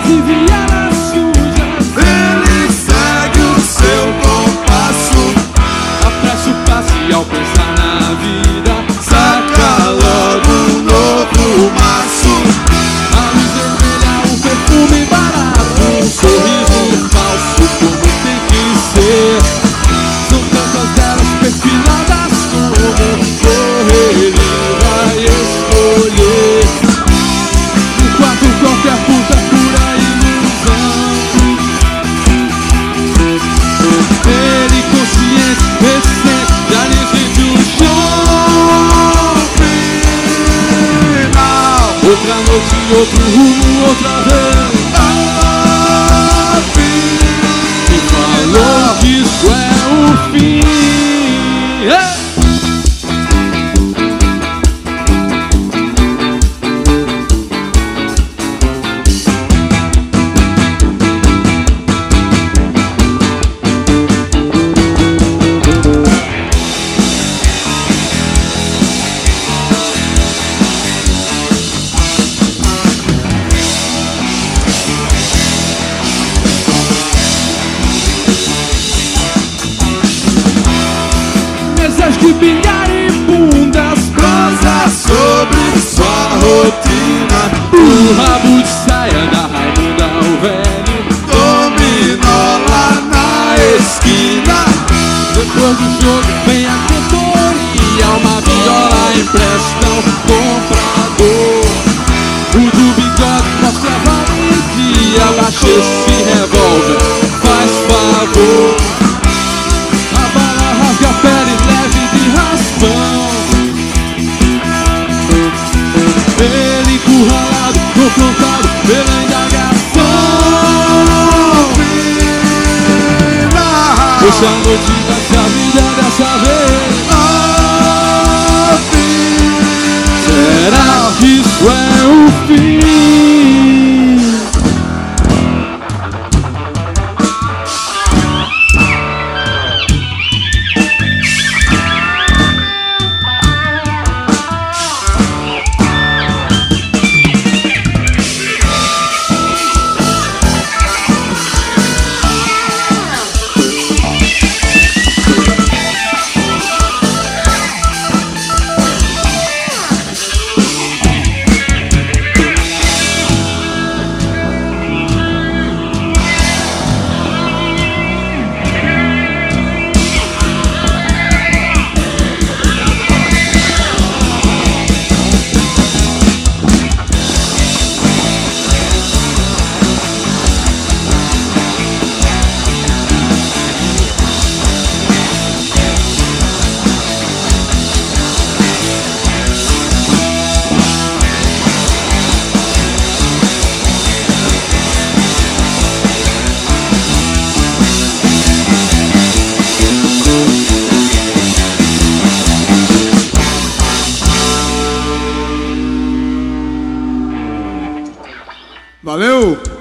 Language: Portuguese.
e vielas sujas. Ele segue o seu compasso, Apressa o passo e ao pensar na vida saca logo um novo maço. a luz vermelha, um perfume barato, um sorriso falso como tem que ser. São tantas delas perfiladas como correr ele vai escolher. Enquanto qualquer puta pura ilusão, ele consciente, recente, já nem sente o chão. Final, Outra noite, outro rumo, outra vez. Me falou que isso é o fim. Mesas de bilhar e bundas, prosa sobre sua rotina. o rabo de saia da Raimunda, o velho. Dominó lá na esquina. Depois do jogo vem a cantoria, uma viola empresta ao comprador. O do bigode mostra a valentia, baixa esse revólver, faz favor. A bala rasga a pele leve de raspão. Ele encurralado, confrontado pela indagação. Hoje a noite vai ser a vida dessa vez. Será que isso é o fim? Valeu!